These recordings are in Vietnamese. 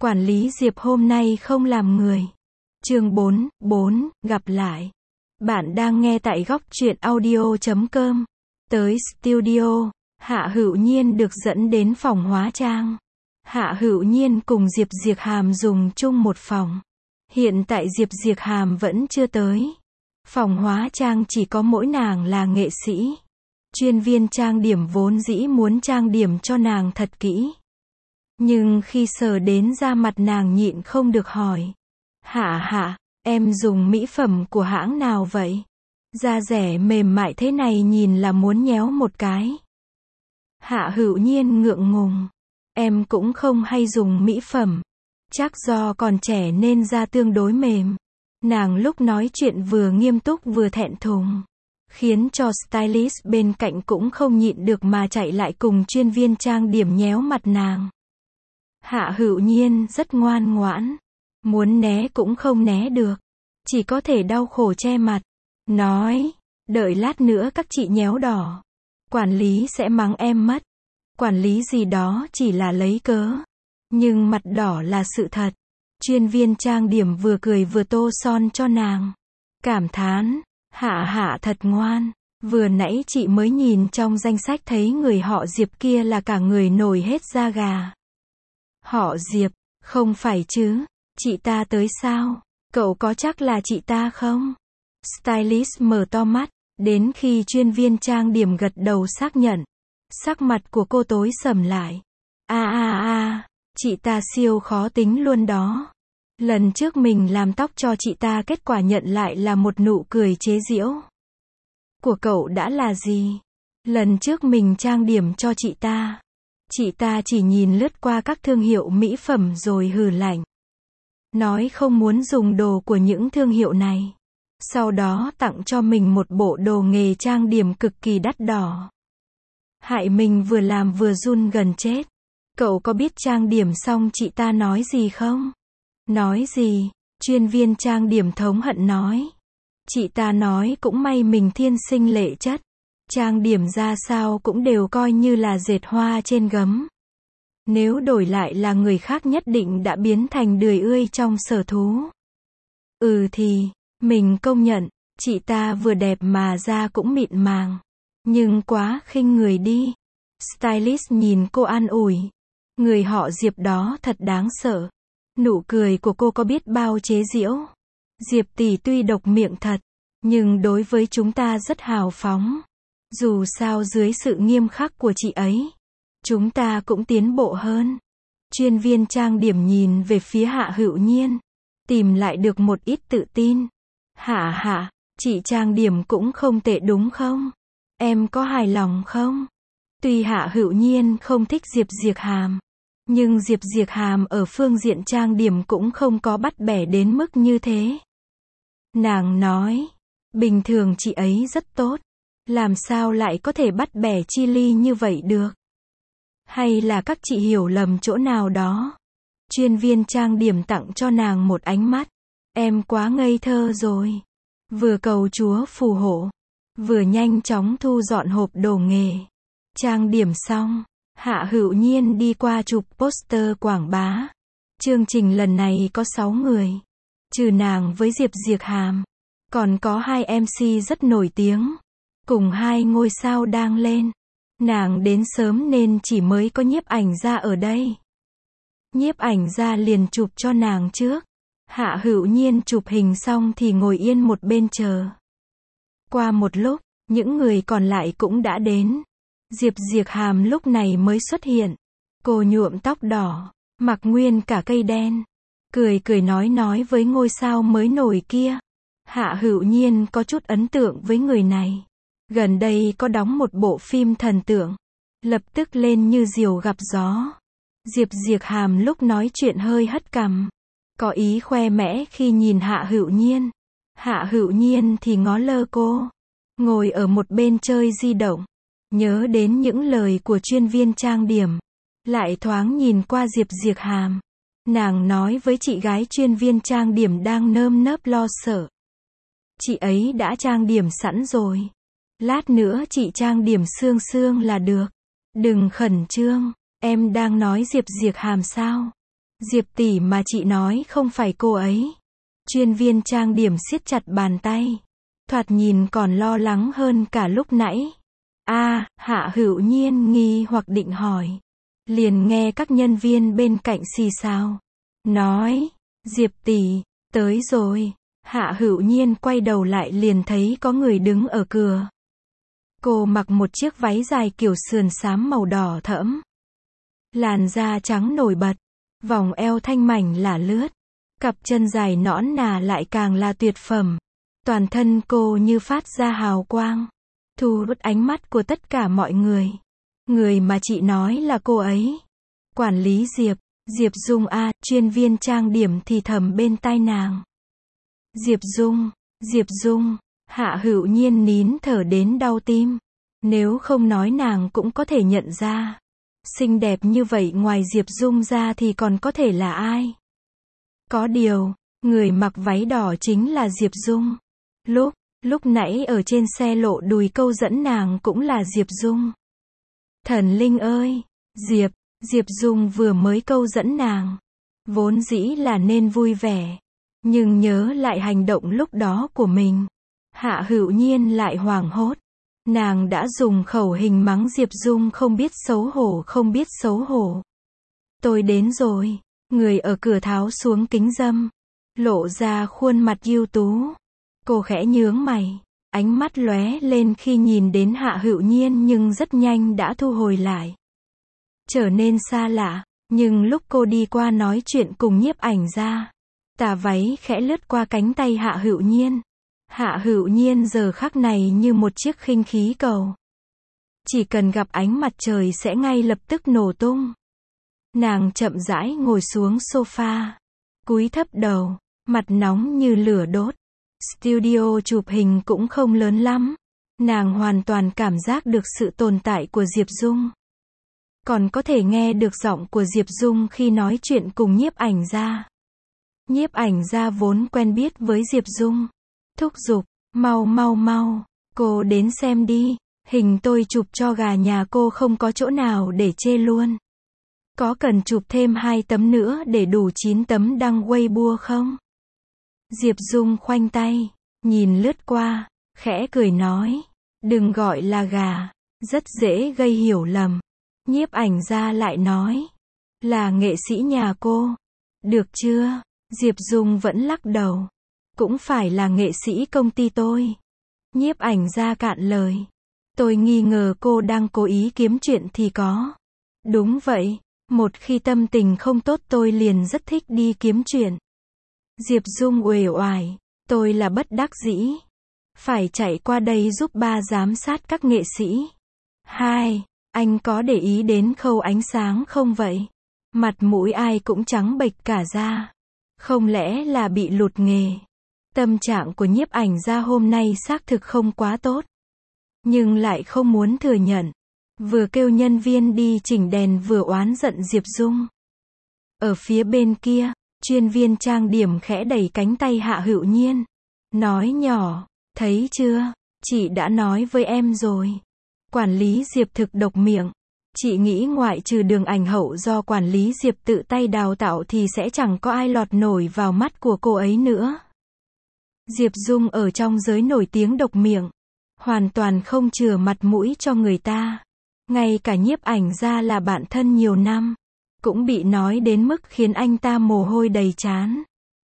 Quản lý Diệp hôm nay không làm người. Chương 4, gặp lại. Bạn đang nghe tại góc truyện audio.com. Tới studio, Hạ Hữu Nhiên được dẫn đến phòng hóa trang. Hạ Hữu Nhiên cùng Diệp Diệc Hàm dùng chung một phòng. Hiện tại Diệp Diệc Hàm vẫn chưa tới. Phòng hóa trang chỉ có mỗi nàng là nghệ sĩ. Chuyên viên trang điểm vốn dĩ muốn trang điểm cho nàng thật kỹ. Nhưng khi sờ đến da mặt nàng nhịn không được hỏi. Hạ, em dùng mỹ phẩm của hãng nào vậy? Da rẻ mềm mại thế này nhìn là muốn nhéo một cái. Hạ Hữu Nhiên ngượng ngùng. Em cũng không hay dùng mỹ phẩm. Chắc do còn trẻ nên da tương đối mềm. Nàng lúc nói chuyện vừa nghiêm túc vừa thẹn thùng. Khiến cho stylist bên cạnh cũng không nhịn được mà chạy lại cùng chuyên viên trang điểm nhéo mặt nàng. Hạ Hữu Nhiên rất ngoan ngoãn. Muốn né cũng không né được. Chỉ có thể đau khổ che mặt. Nói, đợi lát nữa các chị nhéo đỏ. Quản lý sẽ mắng em mất. Quản lý gì đó chỉ là lấy cớ. Nhưng mặt đỏ là sự thật. Chuyên viên trang điểm vừa cười vừa tô son cho nàng. Cảm thán, Hạ thật ngoan. Vừa nãy chị mới nhìn trong danh sách thấy người họ Diệp kia là cả người nổi hết da gà. Họ Diệp, không phải chứ? Chị ta tới sao? Cậu có chắc là chị ta không? Stylist mở to mắt, đến khi chuyên viên trang điểm gật đầu xác nhận. Sắc mặt của cô tối sầm lại. Chị ta siêu khó tính luôn đó. Lần trước mình làm tóc cho chị ta kết quả nhận lại là một nụ cười chế giễu. Của cậu đã là gì? Lần trước mình trang điểm cho chị ta chỉ nhìn lướt qua các thương hiệu mỹ phẩm rồi hừ lạnh. Nói không muốn dùng đồ của những thương hiệu này. Sau đó tặng cho mình một bộ đồ nghề trang điểm cực kỳ đắt đỏ. Hại mình vừa làm vừa run gần chết. Cậu có biết trang điểm xong chị ta nói gì không? Nói gì? Chuyên viên trang điểm thống hận nói. Chị ta nói cũng may mình thiên sinh lệ chất. Trang điểm ra sao cũng đều coi như là dệt hoa trên gấm. Nếu đổi lại là người khác nhất định đã biến thành đười ươi trong sở thú. Thì, mình công nhận, chị ta vừa đẹp mà da cũng mịn màng. Nhưng quá khinh người đi. Stylist nhìn cô an ủi. Người họ Diệp đó thật đáng sợ. Nụ cười của cô có biết bao chế giễu. Diệp tỷ tuy độc miệng thật, nhưng đối với chúng ta rất hào phóng. Dù sao dưới sự nghiêm khắc của chị ấy, chúng ta cũng tiến bộ hơn. Chuyên viên trang điểm nhìn về phía Hạ Hữu Nhiên, tìm lại được một ít tự tin. Hạ, chị trang điểm cũng không tệ đúng không? Em có hài lòng không? Tuy Hạ Hữu Nhiên không thích Diệp Diệc Hàm, nhưng Diệp Diệc Hàm ở phương diện trang điểm cũng không có bắt bẻ đến mức như thế. Nàng nói, bình thường chị ấy rất tốt. Làm sao lại có thể bắt bẻ chi ly như vậy được? Hay là các chị hiểu lầm chỗ nào đó? Chuyên viên trang điểm tặng cho nàng một ánh mắt. Em quá ngây thơ rồi. Vừa cầu Chúa phù hộ, vừa nhanh chóng thu dọn hộp đồ nghề. Trang điểm xong, Hạ Hữu Nhiên đi qua chụp poster quảng bá. Chương trình lần này có 6 người. Trừ nàng với Diệp Diệc Hàm, còn có 2 MC rất nổi tiếng. Cùng 2 ngôi sao đang lên. Nàng đến sớm nên chỉ mới có nhiếp ảnh gia ở đây. Nhiếp ảnh gia liền chụp cho nàng trước. Hạ Hữu Nhiên chụp hình xong thì ngồi yên một bên chờ. Qua một lúc, những người còn lại cũng đã đến. Diệp Diệc Hàm lúc này mới xuất hiện. Cô nhuộm tóc đỏ, mặc nguyên cả cây đen. Cười nói với ngôi sao mới nổi kia. Hạ Hữu Nhiên có chút ấn tượng với người này. Gần đây có đóng một bộ phim thần tượng. Lập tức lên như diều gặp gió. Diệp Diệc Hàm lúc nói chuyện hơi hất cằm. Có ý khoe mẽ khi nhìn Hạ Hữu Nhiên. Hạ Hữu Nhiên thì ngó lơ cô. Ngồi ở một bên chơi di động. Nhớ đến những lời của chuyên viên trang điểm. Lại thoáng nhìn qua Diệp Diệc Hàm. Nàng nói với chị gái chuyên viên trang điểm đang nơm nớp lo sợ. Chị ấy đã trang điểm sẵn rồi. Lát nữa chị trang điểm sương là được. Đừng khẩn trương. Em đang nói Diệp Diệc Hàm sao? Diệp tỷ mà chị nói không phải cô ấy. Chuyên viên trang điểm siết chặt bàn tay. Thoạt nhìn còn lo lắng hơn cả lúc nãy. Hạ Hữu Nhiên nghi hoặc định hỏi. Liền nghe các nhân viên bên cạnh xì xào. Nói, Diệp tỷ, tới rồi. Hạ Hữu Nhiên quay đầu lại liền thấy có người đứng ở cửa. Cô mặc một chiếc váy dài kiểu sườn xám màu đỏ thẫm. Làn da trắng nổi bật. Vòng eo thanh mảnh lả lướt. Cặp chân dài nõn nà lại càng là tuyệt phẩm. Toàn thân cô như phát ra hào quang. Thu hút ánh mắt của tất cả mọi người. Người mà chị nói là cô ấy. Quản lý Diệp. Diệp Dung chuyên viên trang điểm thì thầm bên tai nàng. Diệp Dung. Hạ Hữu Nhiên nín thở đến đau tim. Nếu không nói nàng cũng có thể nhận ra. Xinh đẹp như vậy ngoài Diệp Dung ra thì còn có thể là ai? Có điều, người mặc váy đỏ chính là Diệp Dung. Lúc nãy ở trên xe lộ đùi câu dẫn nàng cũng là Diệp Dung. Thần linh ơi! Diệp Dung vừa mới câu dẫn nàng. Vốn dĩ là nên vui vẻ. Nhưng nhớ lại hành động lúc đó của mình. Hạ Hữu Nhiên lại hoảng hốt. Nàng đã dùng khẩu hình mắng Diệp Dung không biết xấu hổ. Tôi đến rồi. Người ở cửa tháo xuống kính râm. Lộ ra khuôn mặt ưu tú. Cô khẽ nhướng mày. Ánh mắt lóe lên khi nhìn đến Hạ Hữu Nhiên nhưng rất nhanh đã thu hồi lại. Trở nên xa lạ. Nhưng lúc cô đi qua nói chuyện cùng Nhiếp Ảnh Gia, tà váy khẽ lướt qua cánh tay Hạ Hữu Nhiên. Hạ Hữu Nhiên giờ khắc này như một chiếc khinh khí cầu. Chỉ cần gặp ánh mặt trời sẽ ngay lập tức nổ tung. Nàng chậm rãi ngồi xuống sofa. Cúi thấp đầu. Mặt nóng như lửa đốt. Studio chụp hình cũng không lớn lắm. Nàng hoàn toàn cảm giác được sự tồn tại của Diệp Dung. Còn có thể nghe được giọng của Diệp Dung khi nói chuyện cùng Nhiếp Ảnh Gia. Nhiếp Ảnh Gia vốn quen biết với Diệp Dung. Thúc giục, mau, cô đến xem đi, hình tôi chụp cho gà nhà cô không có chỗ nào để chê luôn. Có cần chụp thêm 2 tấm nữa để đủ 9 tấm đăng Weibo không? Diệp Dung khoanh tay, nhìn lướt qua, khẽ cười nói, đừng gọi là gà, rất dễ gây hiểu lầm. Nhiếp Ảnh Gia lại nói, là nghệ sĩ nhà cô. Được chưa? Diệp Dung vẫn lắc đầu. Cũng phải là nghệ sĩ công ty tôi. Nhiếp Ảnh Gia cạn lời. Tôi nghi ngờ cô đang cố ý kiếm chuyện thì có. Đúng vậy, một khi tâm tình không tốt tôi liền rất thích đi kiếm chuyện. Diệp Dung uể oải, tôi là bất đắc dĩ. Phải chạy qua đây giúp ba giám sát các nghệ sĩ. 2. Anh có để ý đến khâu ánh sáng không vậy? Mặt mũi ai cũng trắng bệch cả ra. Không lẽ là bị lụt nghề? Tâm trạng của Nhiếp Ảnh Gia hôm nay xác thực không quá tốt. Nhưng lại không muốn thừa nhận. Vừa kêu nhân viên đi chỉnh đèn vừa oán giận Diệp Dung. Ở phía bên kia, chuyên viên trang điểm khẽ đẩy cánh tay Hạ Hữu Nhiên. Nói nhỏ, thấy chưa, chị đã nói với em rồi. Quản lý Diệp thực độc miệng. Chị nghĩ ngoại trừ Đường Ảnh Hậu do quản lý Diệp tự tay đào tạo thì sẽ chẳng có ai lọt nổi vào mắt của cô ấy nữa. Diệp Dung ở trong giới nổi tiếng độc miệng. Hoàn toàn không chừa mặt mũi cho người ta. Ngay cả Nhiếp Ảnh Gia là bạn thân nhiều năm. Cũng bị nói đến mức khiến anh ta mồ hôi đầy trán.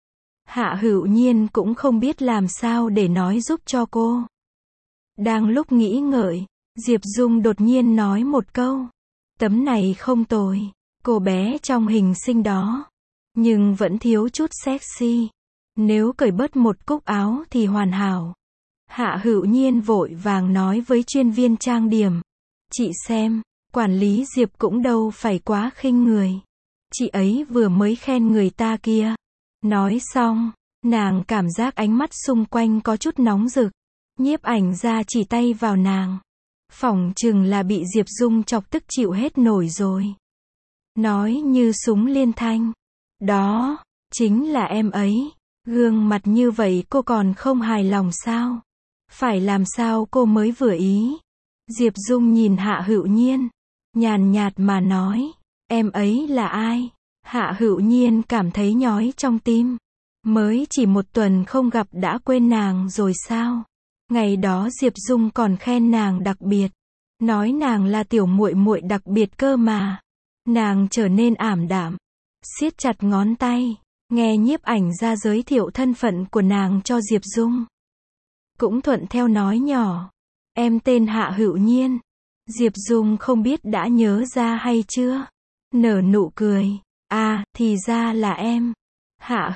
Hạ Hữu Nhiên cũng không biết làm sao để nói giúp cho cô. Đang lúc nghĩ ngợi, Diệp Dung đột nhiên nói một câu. Tấm này không tồi. Cô bé trong hình xinh đó. Nhưng vẫn thiếu chút sexy. Nếu cởi bớt một cúc áo thì hoàn hảo. Hạ Hữu Nhiên vội vàng nói với chuyên viên trang điểm. Chị xem, quản lý Diệp cũng đâu phải quá khinh người. Chị ấy vừa mới khen người ta kia. Nói xong, nàng cảm giác ánh mắt xung quanh có chút nóng rực. Nhiếp Ảnh Gia chỉ tay vào nàng. Phỏng chừng là bị Diệp Dung chọc tức chịu hết nổi rồi. Nói như súng liên thanh. Đó, chính là em ấy. Gương mặt như vậy cô còn không hài lòng sao? Phải làm sao cô mới vừa ý? Diệp Dung nhìn Hạ Hữu Nhiên. Nhàn nhạt mà nói. Em ấy là ai? Hạ Hữu Nhiên cảm thấy nhói trong tim. Mới chỉ 1 tuần không gặp đã quên nàng rồi sao? Ngày đó Diệp Dung còn khen nàng đặc biệt, nói nàng là tiểu muội muội đặc biệt cơ mà. Nàng trở nên ảm đạm, siết chặt ngón tay, nghe nhiếp ảnh ra giới thiệu thân phận của nàng cho Diệp Dung. Cũng thuận theo nói nhỏ, em tên Hạ Hữu Nhiên. Diệp Dung không biết đã nhớ ra hay chưa, nở nụ cười, à, thì ra là em. Hạ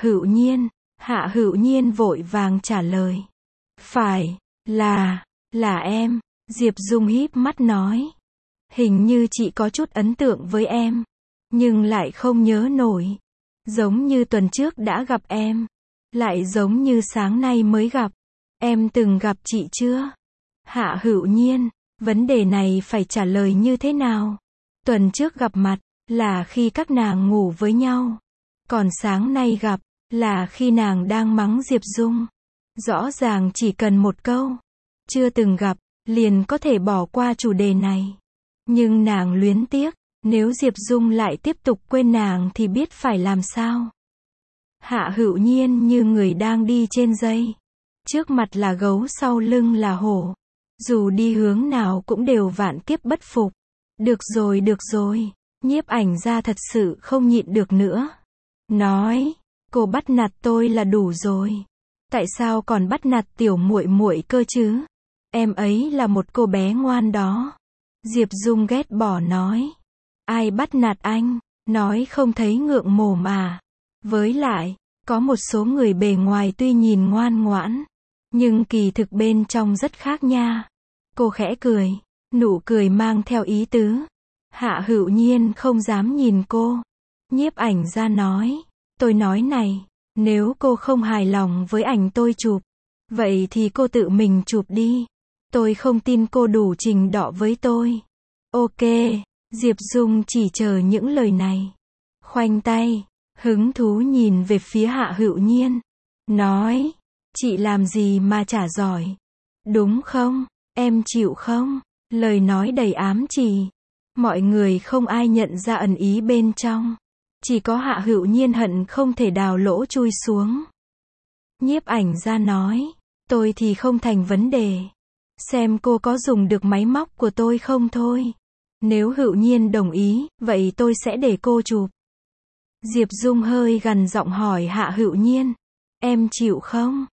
Hữu Nhiên vội vàng trả lời, phải, là em. Diệp Dung híp mắt nói, hình như chị có chút ấn tượng với em, nhưng lại không nhớ nổi. Giống như tuần trước đã gặp em, lại giống như sáng nay mới gặp. Em từng gặp chị chưa? Hạ Hữu Nhiên, vấn đề này phải trả lời như thế nào? Tuần trước gặp mặt, là khi các nàng ngủ với nhau. Còn sáng nay gặp, là khi nàng đang mắng Diệp Dung. Rõ ràng chỉ cần một câu, chưa từng gặp, liền có thể bỏ qua chủ đề này. Nhưng nàng luyến tiếc, nếu Diệp Dung lại tiếp tục quên nàng thì biết phải làm sao. Hạ Hữu Nhiên như người đang đi trên dây. Trước mặt là gấu, sau lưng là hổ. Dù đi hướng nào cũng đều vạn kiếp bất phục. Được rồi, nhiếp ảnh ra thật sự không nhịn được nữa. Nói, cô bắt nạt tôi là đủ rồi. Tại sao còn bắt nạt tiểu muội muội cơ chứ? Em ấy là một cô bé ngoan đó. Diệp Dung ghét bỏ nói. Ai bắt nạt anh? Nói không thấy ngượng mồm à? Với lại, có một số người bề ngoài tuy nhìn ngoan ngoãn, nhưng kỳ thực bên trong rất khác nha. Cô khẽ cười, nụ cười mang theo ý tứ. Hạ Hữu Nhiên không dám nhìn cô. Nhiếp ảnh ra nói, tôi nói này, nếu cô không hài lòng với ảnh tôi chụp, vậy thì cô tự mình chụp đi. Tôi không tin cô đủ trình độ với tôi. Ok, Diệp Dung chỉ chờ những lời này. Khoanh tay, hứng thú nhìn về phía Hạ Hữu Nhiên. Nói, chị làm gì mà chả giỏi. Đúng không? Em chịu không? Lời nói đầy ám chỉ. Mọi người không ai nhận ra ẩn ý bên trong. Chỉ có Hạ Hữu Nhiên hận không thể đào lỗ chui xuống. Nhiếp ảnh ra nói, tôi thì không thành vấn đề. Xem cô có dùng được máy móc của tôi không thôi. Nếu Hữu Nhiên đồng ý, vậy tôi sẽ để cô chụp. Diệp Dung hơi gằn giọng hỏi Hạ Hữu Nhiên. Em chịu không?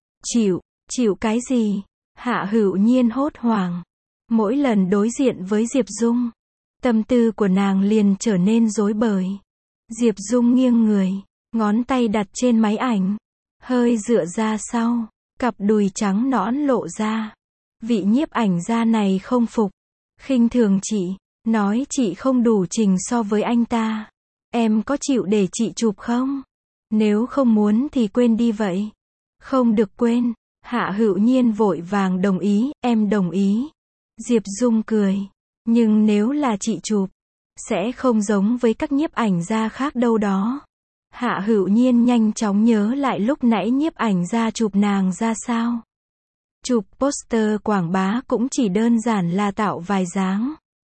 Chịu cái gì? Hạ Hữu Nhiên hốt hoảng. Mỗi lần đối diện với Diệp Dung, tâm tư của nàng liền trở nên rối bời. Diệp Dung nghiêng người, ngón tay đặt trên máy ảnh, hơi dựa ra sau, cặp đùi trắng nõn lộ ra. Vị nhiếp ảnh gia này không phục, khinh thường chị, nói chị không đủ trình so với anh ta. Em có chịu để chị chụp không? Nếu không muốn thì quên đi vậy. Không được quên. Hạ Hữu Nhiên vội vàng đồng ý, em đồng ý. Diệp Dung cười, nhưng nếu là chị chụp, sẽ không giống với các nhiếp ảnh gia khác đâu đó. Hạ Hữu Nhiên nhanh chóng nhớ lại lúc nãy nhiếp ảnh gia chụp nàng ra sao. Chụp poster quảng bá cũng chỉ đơn giản là tạo vài dáng.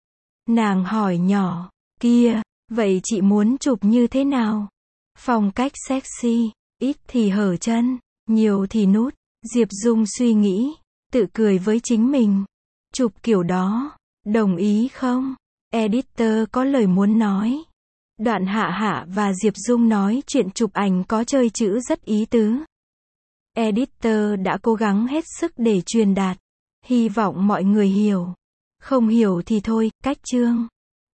Nàng hỏi nhỏ, kia, vậy chị muốn chụp như thế nào? Phong cách sexy, ít thì hở chân, nhiều thì nút. Diệp Dung suy nghĩ, tự cười với chính mình. Chụp kiểu đó, đồng ý không? Editor có lời muốn nói. Đoạn Hạ và Diệp Dung nói chuyện chụp ảnh có chơi chữ rất ý tứ. Editor đã cố gắng hết sức để truyền đạt. Hy vọng mọi người hiểu. Không hiểu thì thôi, cách chương.